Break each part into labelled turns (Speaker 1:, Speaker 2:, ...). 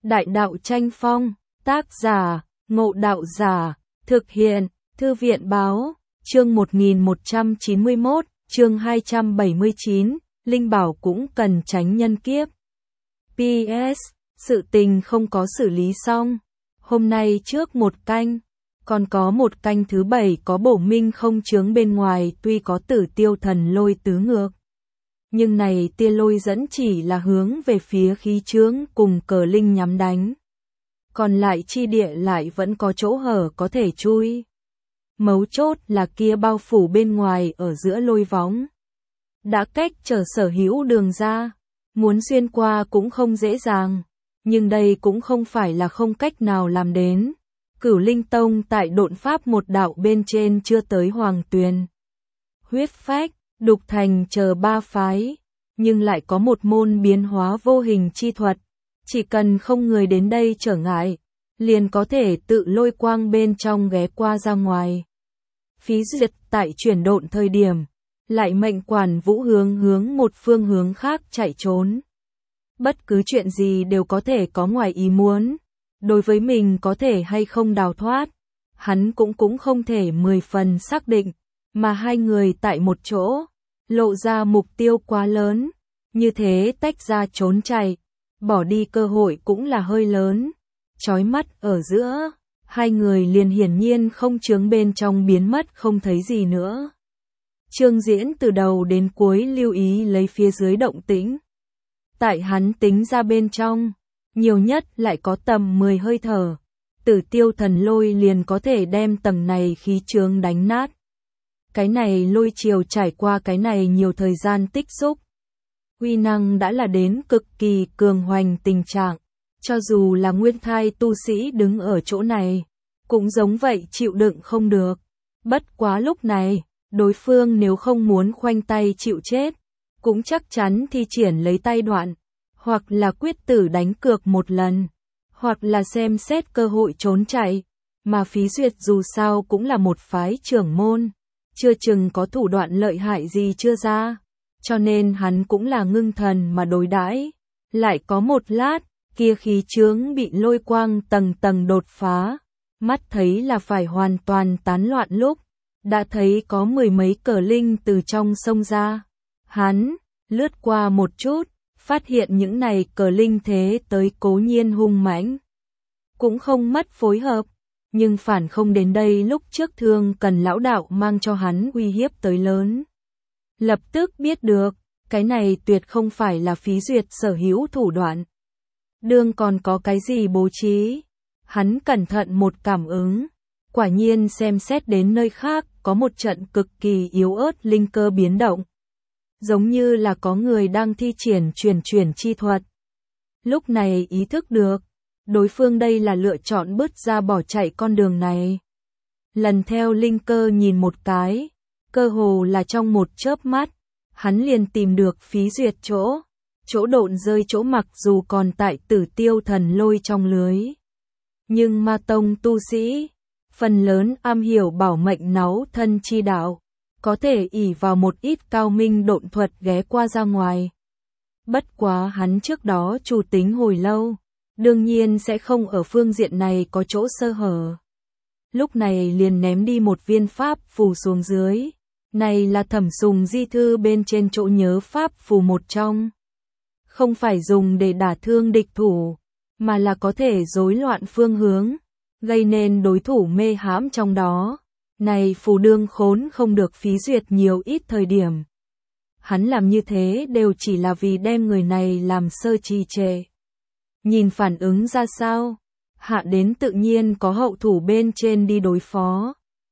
Speaker 1: Đại đạo tranh phong, tác giả, Ngộ Đạo Giả, thực hiện, Thư viện Báo, chương 1191, chương 279, Linh Bảo cũng cần tránh nhân kiếp. PS, sự tình không có xử lý xong. Hôm nay trước một canh, còn có một canh thứ 7 có bổ minh không chướng bên ngoài tuy có Tử Tiêu Thần Lôi tứ ngược. Nhưng này tia lôi dẫn chỉ là hướng về phía khí chướng cùng cờ linh nhắm đánh. Còn lại chi địa lại vẫn có chỗ hở có thể chui. Mấu chốt là kia bao phủ bên ngoài ở giữa lôi võng. Đã cách trở sở hữu đường ra, muốn xuyên qua cũng không dễ dàng. Nhưng đây cũng không phải là không cách nào làm đến. Cửu Linh Tông tại độn pháp một đạo bên trên chưa tới Hoàng Tuyền. Huyết Phách, Đục Thành chờ ba phái, nhưng lại có một môn biến hóa vô hình chi thuật. Chỉ cần không người đến đây trở ngại, liền có thể tự lôi quang bên trong ghé qua ra ngoài. Phí Duyệt tại chuyển độn thời điểm, lại mệnh Quản Vũ hướng một phương hướng khác chạy trốn. Bất cứ chuyện gì đều có thể có ngoài ý muốn. Đối với mình có thể hay không đào thoát, hắn cũng không thể 10 phần xác định, mà hai người tại một chỗ, lộ ra mục tiêu quá lớn, như thế tách ra trốn chạy, bỏ đi cơ hội cũng là hơi lớn. Chói mắt ở giữa, hai người liền hiển nhiên không chướng bên trong biến mất không thấy gì nữa. Chương Diễn từ đầu đến cuối lưu ý lấy phía dưới động tĩnh. Tại hắn tính ra bên trong, nhiều nhất lại có tầm 10 hơi thở, Tử Tiêu Thần Lôi liền có thể đem tầng này khí chướng đánh nát. Cái này lôi chiều trải qua cái này nhiều thời gian tích xúc. Uy năng đã là đến cực kỳ cường hoành tình trạng, cho dù là nguyên thai tu sĩ đứng ở chỗ này, cũng giống vậy chịu đựng không được. Bất quá lúc này, đối phương nếu không muốn khoanh tay chịu chết, cũng chắc chắn thi triển lấy tay đoạn. Hoặc là quyết tử đánh cược một lần, hoặc là xem xét cơ hội trốn chạy, mà Phí Duyệt dù sao cũng là một phái trưởng môn, chưa chừng có thủ đoạn lợi hại gì chưa ra, cho nên hắn cũng là ngưng thần mà đối đãi. Lại có một lát, kia khí chướng bị lôi quang tầng tầng đột phá, mắt thấy là phải hoàn toàn tán loạn lúc, đã thấy có 10 mấy cờ linh từ trong sông ra. Hắn lướt qua một chút, phát hiện những này cờ linh thế tới cố nhiên hung mãnh, cũng không mất phối hợp, nhưng phản không đến đây lúc trước Thương Cần lão đạo mang cho hắn uy hiếp tới lớn. Lập tức biết được, cái này tuyệt không phải là Phí Duyệt sở hữu thủ đoạn. Đương còn có cái gì bố trí, hắn cẩn thận một cảm ứng, quả nhiên xem xét đến nơi khác có một trận cực kỳ yếu ớt linh cơ biến động. Giống như là có người đang thi triển chuyển chi thuật. Lúc này ý thức được, đối phương đây là lựa chọn bứt ra bỏ chạy con đường này. Lần theo linh cơ nhìn một cái, cơ hồ là trong một chớp mắt, hắn liền tìm được Phí Duyệt chỗ độn rơi chỗ mặc dù còn tại Tử Tiêu Thần Lôi trong lưới. Nhưng ma tông tu sĩ, phần lớn am hiểu bảo mệnh náu thân chi đạo, có thể ỷ vào một ít cao minh độn thuật ghé qua ra ngoài. Bất quá hắn trước đó chủ tính hồi lâu, đương nhiên sẽ không ở phương diện này có chỗ sơ hở. Lúc này liền ném đi một viên pháp phù xuống dưới, này là Thẩm Sùng di thư bên trên chỗ nhớ pháp phù một trong. Không phải dùng để đả thương địch thủ, mà là có thể rối loạn phương hướng, gây nên đối thủ mê hãm trong đó. Này phù đương khốn không được Phí Duyệt nhiều ít thời điểm. Hắn làm như thế đều chỉ là vì đem người này làm sơ trì trệ. Nhìn phản ứng ra sao, hạ đến tự nhiên có hậu thủ bên trên đi đối phó.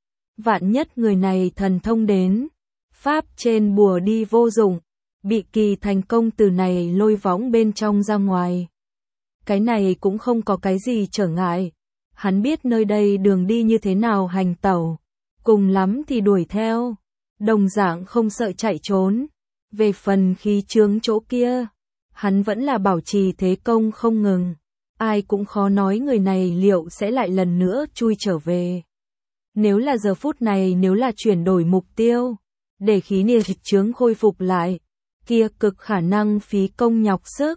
Speaker 1: Vạn nhất người này thần thông đến, pháp trên bùa đi vô dụng, bị kỳ thành công từ này lôi võng bên trong ra ngoài. Cái này cũng không có cái gì trở ngại, hắn biết nơi đây đường đi như thế nào hành tẩu. Cùng lắm thì đuổi theo, đồng dạng không sợ chạy trốn. Về phần khí chướng chỗ kia, hắn vẫn là bảo trì thế công không ngừng. Ai cũng khó nói người này liệu sẽ lại lần nữa chui trở về. Nếu là giờ phút này nếu là chuyển đổi mục tiêu, để khí niệt chướng khôi phục lại, kia cực khả năng phí công nhọc sức,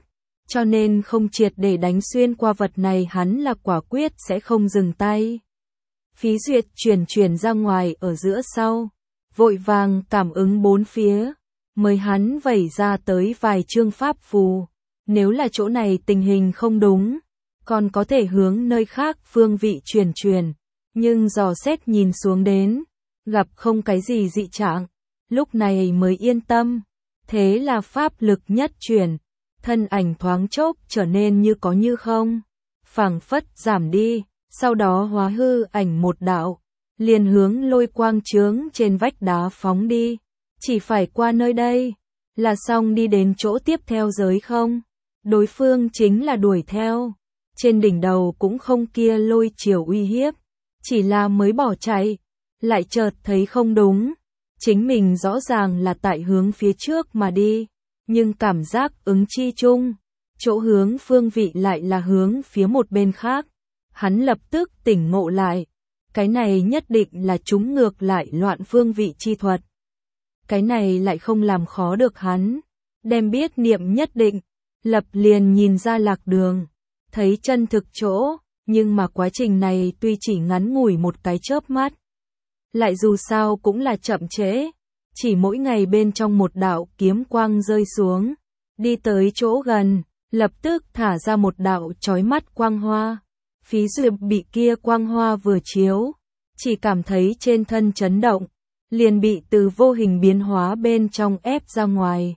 Speaker 1: cho nên không triệt để đánh xuyên qua vật này hắn là quả quyết sẽ không dừng tay. Phí Duyệt chuyển ra ngoài ở giữa sau, vội vàng cảm ứng bốn phía, mới hắn vẩy ra tới vài chương pháp phù. Nếu là chỗ này tình hình không đúng, còn có thể hướng nơi khác phương vị chuyển, nhưng dò xét nhìn xuống đến, gặp không cái gì dị trạng, lúc này mới yên tâm. Thế là pháp lực nhất chuyển, thân ảnh thoáng chốc trở nên như có như không, phảng phất giảm đi, sau đó hóa hư ảnh một đạo, liền hướng lôi quang chướng trên vách đá phóng đi. Chỉ phải qua nơi đây, là xong đi đến chỗ tiếp theo giới không? Đối phương chính là đuổi theo, trên đỉnh đầu cũng không kia lôi chiều uy hiếp, chỉ là mới bỏ chạy, lại chợt thấy không đúng, chính mình rõ ràng là tại hướng phía trước mà đi, nhưng cảm giác ứng chi chung, chỗ hướng phương vị lại là hướng phía một bên khác. Hắn lập tức tỉnh ngộ lại, cái này nhất định là chúng ngược lại loạn phương vị chi thuật. Cái này lại không làm khó được hắn, đem biết niệm nhất định, lập liền nhìn ra lạc đường, thấy chân thực chỗ, nhưng mà quá trình này tuy chỉ ngắn ngủi một cái chớp mắt, lại dù sao cũng là chậm trễ, chỉ mỗi ngày bên trong một đạo kiếm quang rơi xuống, đi tới chỗ gần, lập tức thả ra một đạo chói mắt quang hoa. Phí Duyệt bị kia quang hoa vừa chiếu, chỉ cảm thấy trên thân chấn động, liền bị từ vô hình biến hóa bên trong ép ra ngoài.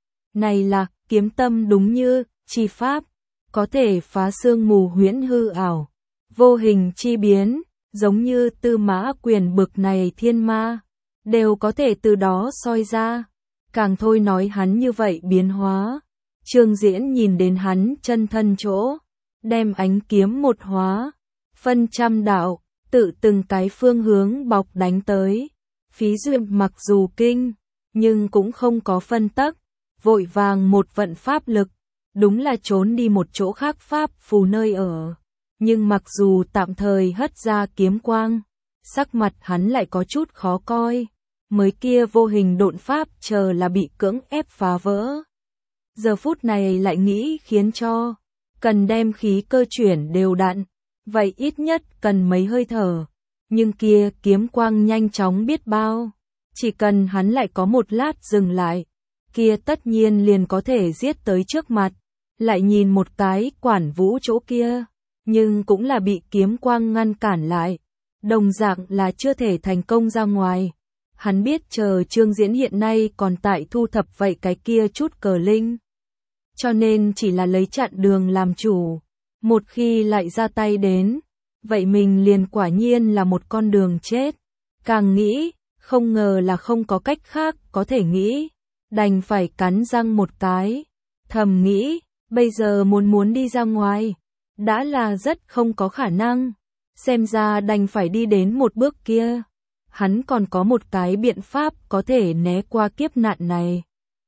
Speaker 1: Này là kiếm tâm đúng như chi pháp, có thể phá sương mù huyễn hư ảo, vô hình chi biến, giống như Tư Mã Quyền bực này thiên ma, đều có thể từ đó soi ra. Càng thôi nói hắn như vậy biến hóa, Trương Diễn nhìn đến hắn chân thân chỗ, đem ánh kiếm một hóa, phân trăm đạo, tự từng cái phương hướng bọc đánh tới. Phí Duyệt mặc dù kinh, nhưng cũng không có phân tắc, vội vàng một vận pháp lực, đúng là trốn đi một chỗ khác pháp phù nơi ở. Nhưng mặc dù tạm thời hất ra kiếm quang, sắc mặt hắn lại có chút khó coi, mới kia vô hình độn pháp chờ là bị cưỡng ép phá vỡ. Giờ phút này lại nghĩ khiến cho, cần đem khí cơ chuyển đều đặn, vậy ít nhất cần mấy hơi thở. Nhưng kia kiếm quang nhanh chóng biết bao, chỉ cần hắn lại có một lát dừng lại, kia tất nhiên liền có thể giết tới trước mặt. Lại nhìn một cái quản vũ chỗ kia, nhưng cũng là bị kiếm quang ngăn cản lại, đồng dạng là chưa thể thành công ra ngoài. Hắn biết chờ Trương Diễn hiện nay còn tại thu thập vậy cái kia chút cờ linh, cho nên chỉ là lấy chặn đường làm chủ, một khi lại ra tay đến, vậy mình liền quả nhiên là một con đường chết. Càng nghĩ, không ngờ là không có cách khác có thể nghĩ, đành phải cắn răng một cái, thầm nghĩ, bây giờ muốn đi ra ngoài, đã là rất không có khả năng, xem ra đành phải đi đến một bước kia. Hắn còn có một cái biện pháp có thể né qua kiếp nạn này.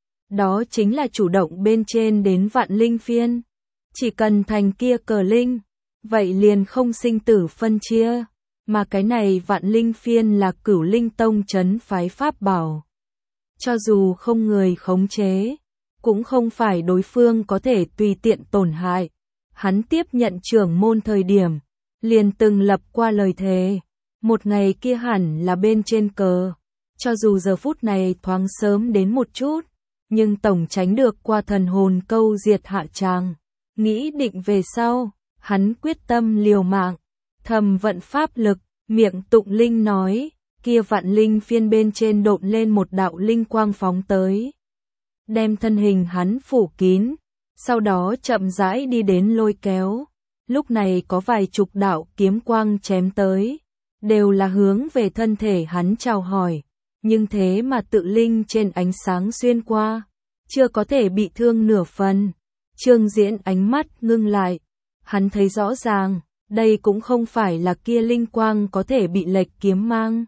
Speaker 1: Đó chính là chủ động bên trên đến vạn linh phiên. Chỉ cần thành kia cờ linh, vậy liền không sinh tử phân chia. Mà cái này vạn linh phiên là Cửu Linh Tông trấn phái pháp bảo. Cho dù không người khống chế, cũng không phải đối phương có thể tùy tiện tổn hại. Hắn tiếp nhận trưởng môn thời điểm, liền từng lập qua lời thề. Một ngày kia hẳn là bên trên cờ, cho dù giờ phút này thoáng sớm đến một chút, nhưng tổng tránh được qua thần hồn câu diệt hạ tràng. Nghĩ định về sau, hắn quyết tâm liều mạng, thầm vận pháp lực, miệng tụng linh nói, kia vạn linh phiên bên trên độn lên một đạo linh quang phóng tới, đem thân hình hắn phủ kín, sau đó chậm rãi đi đến lôi kéo. Lúc này có vài chục đạo kiếm quang chém tới, đều là hướng về thân thể hắn chào hỏi, nhưng thế mà tự linh trên ánh sáng xuyên qua, chưa có thể bị thương nửa phần. Trương Diễn ánh mắt ngưng lại, hắn thấy rõ ràng, đây cũng không phải là kia linh quang có thể bị lệch kiếm mang,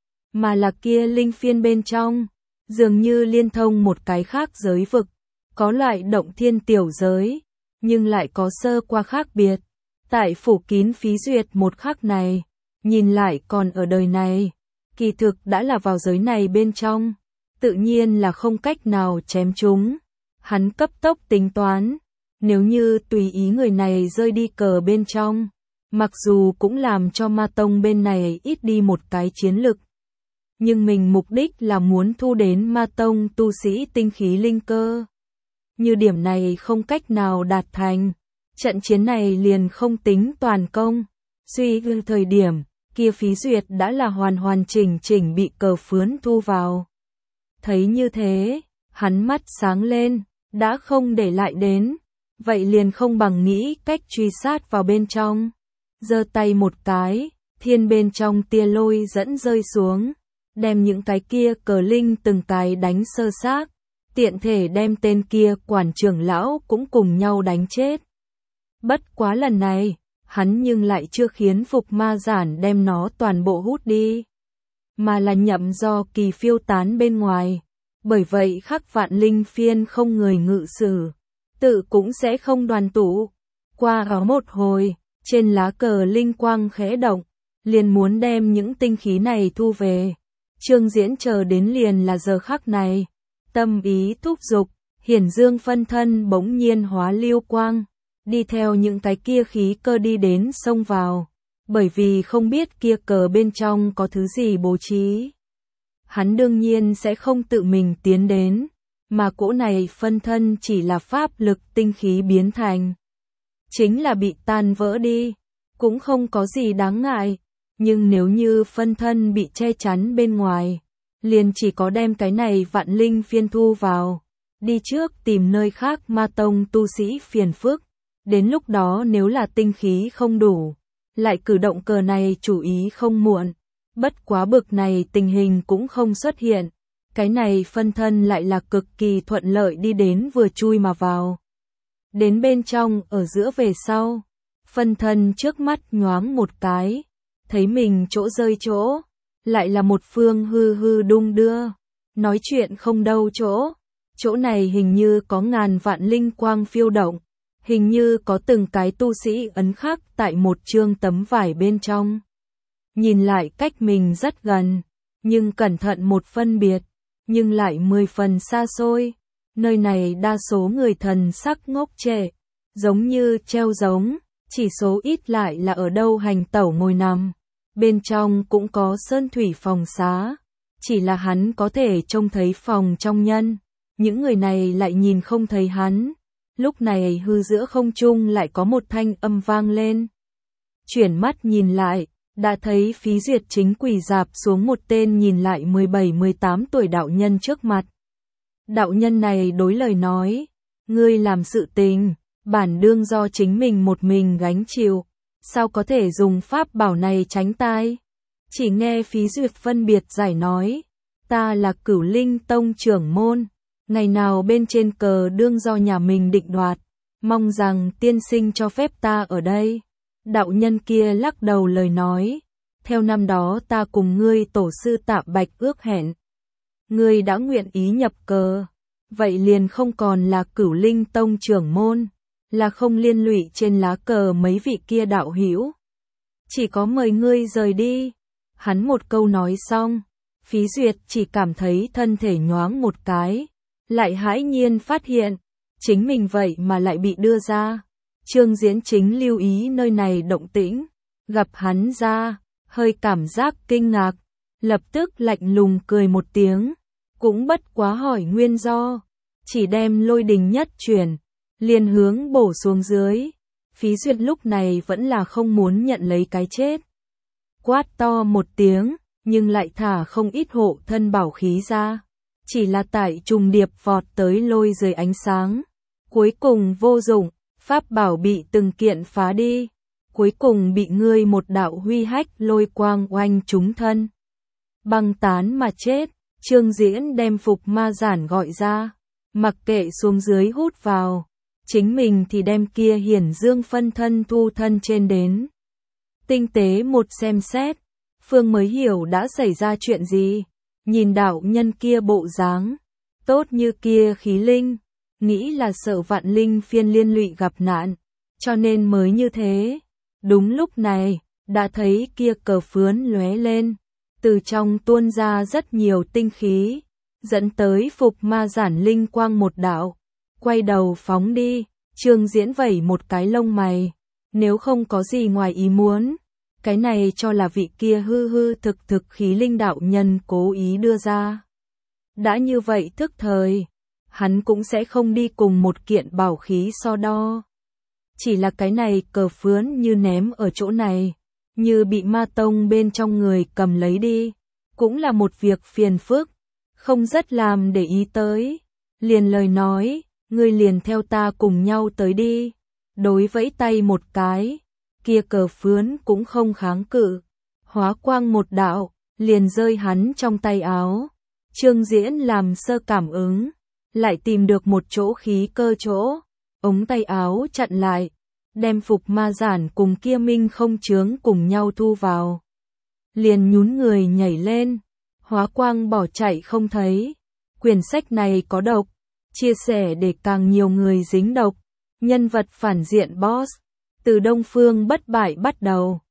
Speaker 1: mà là kia linh phiên bên trong, dường như liên thông một cái khác giới vực, có loại động thiên tiểu giới, nhưng lại có sơ qua khác biệt. Tại phủ kín Phí Duyệt một khắc này, nhìn lại còn ở đời này, kỳ thực đã là vào giới này bên trong, tự nhiên là không cách nào chém chúng. Hắn cấp tốc tính toán, Nếu như tùy ý người này rơi đi cờ bên trong, mặc dù cũng làm cho ma tông bên này ít đi một cái chiến lực. Nhưng mình mục đích là muốn thu đến ma tông tu sĩ tinh khí linh cơ. Như điểm này không cách nào đạt thành, trận chiến này liền không tính toàn công. Suy gương thời điểm, kia Phí Duyệt đã là hoàn chỉnh bị cờ phướn thu vào. Thấy như thế, hắn mắt sáng lên, đã không để lại đến, vậy liền không bằng nghĩ cách truy sát vào bên trong. Giơ tay một cái, thiên bên trong tia lôi dẫn rơi xuống, đem những cái kia cờ linh từng cái đánh sơ xác, tiện thể đem tên kia quản trưởng lão cũng cùng nhau đánh chết. Bất quá lần này, hắn nhưng lại chưa khiến Phục Ma Giản đem nó toàn bộ hút đi, mà là nhậm do kỳ phiêu tán bên ngoài. Bởi vậy Khắc Vạn Linh Phiên không người ngự sử, tự cũng sẽ không đoàn tụ. Qua ở một hồi, trên lá cờ linh quang khẽ động, liền muốn đem những tinh khí này thu về. Trương Diễn chờ đến liền là giờ khắc này, tâm ý thúc giục, Hiển Dương phân thân bỗng nhiên hóa lưu quang, đi theo những cái kia khí cơ đi đến xông vào, bởi vì không biết kia cờ bên trong có thứ gì bố trí. Hắn đương nhiên sẽ không tự mình tiến đến, mà cỗ này phân thân chỉ là pháp lực tinh khí biến thành. Chính là bị tan vỡ đi, cũng không có gì đáng ngại, nhưng nếu như phân thân bị che chắn bên ngoài, liền chỉ có đem cái này Vạn Linh Phiên thu vào, đi trước tìm nơi khác ma tông tu sĩ phiền phức, đến lúc đó nếu là tinh khí không đủ, lại cử động cờ này chủ ý không muộn. Bất quá bực này tình hình cũng không xuất hiện, cái này phân thân lại là cực kỳ thuận lợi đi đến vừa chui mà vào. Đến bên trong ở giữa về sau, phân thân trước mắt nhoáng một cái, thấy mình chỗ rơi chỗ, lại là một phương hư đung đưa, nói chuyện không đâu chỗ này hình như có ngàn vạn linh quang phiêu động, hình như có từng cái tu sĩ ấn khắc tại một chương tấm vải bên trong. Nhìn lại cách mình rất gần, nhưng cẩn thận một phân biệt, nhưng lại 10 phần xa xôi. Nơi này đa số người thần sắc ngốc trệ, giống như treo giống, chỉ số ít lại là ở đâu hành tẩu ngồi nằm. Bên trong cũng có sơn thủy phòng xá, chỉ là hắn có thể trông thấy phòng trong nhân, những người này lại nhìn không thấy hắn. Lúc này hư giữa không trung lại có một thanh âm vang lên. Chuyển mắt nhìn lại, đã thấy Phí Duyệt chính quỳ dạp xuống một tên nhìn lại 17-18 tuổi đạo nhân trước mặt. Đạo nhân này đối lời nói, ngươi làm sự tình, bản đương do chính mình một mình gánh chịu, sao có thể dùng pháp bảo này tránh tai. Chỉ nghe Phí Duyệt phân biệt giải nói, ta là Cửu Linh Tông trưởng môn, ngày nào bên trên cờ đương do nhà mình định đoạt, mong rằng tiên sinh cho phép ta ở đây. Đạo nhân kia lắc đầu lời nói, theo năm đó ta cùng ngươi tổ sư Tạ Bạch ước hẹn, ngươi đã nguyện ý nhập cờ, vậy liền không còn là Cửu Linh Tông trưởng môn, là không liên lụy trên lá cờ mấy vị kia đạo hữu. Chỉ có mời ngươi rời đi. Hắn một câu nói xong, Phí Duyệt chỉ cảm thấy thân thể nhoáng một cái, lại hãi nhiên phát hiện, chính mình vậy mà lại bị đưa ra. Trương Diễn chính lưu ý nơi này động tĩnh, gặp hắn ra, hơi cảm giác kinh ngạc, lập tức lạnh lùng cười một tiếng, cũng bất quá hỏi nguyên do, chỉ đem lôi đình nhất chuyển, liền hướng bổ xuống dưới. Phí Duyệt lúc này vẫn là không muốn nhận lấy cái chết. Quát to một tiếng, nhưng lại thả không ít hộ thân bảo khí ra, chỉ là tại trùng điệp vọt tới lôi dưới ánh sáng. Cuối cùng vô dụng, pháp bảo bị từng kiện phá đi, cuối cùng bị ngươi một đạo huy hách lôi quang oanh trúng thân. Băng tán mà chết. Trương Diễn đem Phục Ma Giản gọi ra, mặc kệ xuống dưới hút vào, chính mình thì đem kia Hiển Dương phân thân thu thân trên đến. Tinh tế một xem xét, Phương mới hiểu đã xảy ra chuyện gì, nhìn đạo nhân kia bộ dáng, tốt như kia khí linh, nghĩ là sợ Vạn Linh Phiên liên lụy gặp nạn, cho nên mới như thế. Đúng lúc này, đã thấy kia cờ phướn lóe lên, từ trong tuôn ra rất nhiều tinh khí, dẫn tới Phục Ma Giản linh quang một đạo, quay đầu phóng đi, Trương Diễn vẩy một cái lông mày, nếu không có gì ngoài ý muốn, cái này cho là vị kia hư hư thực khí linh đạo nhân cố ý đưa ra. Đã như vậy thức thời, hắn cũng sẽ không đi cùng một kiện bảo khí so đo. Chỉ là cái này cờ phướn như ném ở chỗ này, như bị ma tông bên trong người cầm lấy đi, cũng là một việc phiền phức, không rất làm để ý tới. Liền lời nói, ngươi liền theo ta cùng nhau tới đi, đối vẫy tay một cái, kia cờ phướn cũng không kháng cự, hóa quang một đạo, liền rơi hắn trong tay áo. Trương Diễn làm sơ cảm ứng, lại tìm được một chỗ khí cơ chỗ, ống tay áo chặn lại, đem phục ma giản cùng kia minh không chướng cùng nhau thu vào. Liền nhún người nhảy lên, hóa quang bỏ chạy không thấy. Quyển sách này có độc, chia sẻ để càng nhiều người dính độc. Nhân vật phản diện boss, từ Đông Phương bất bại bắt đầu.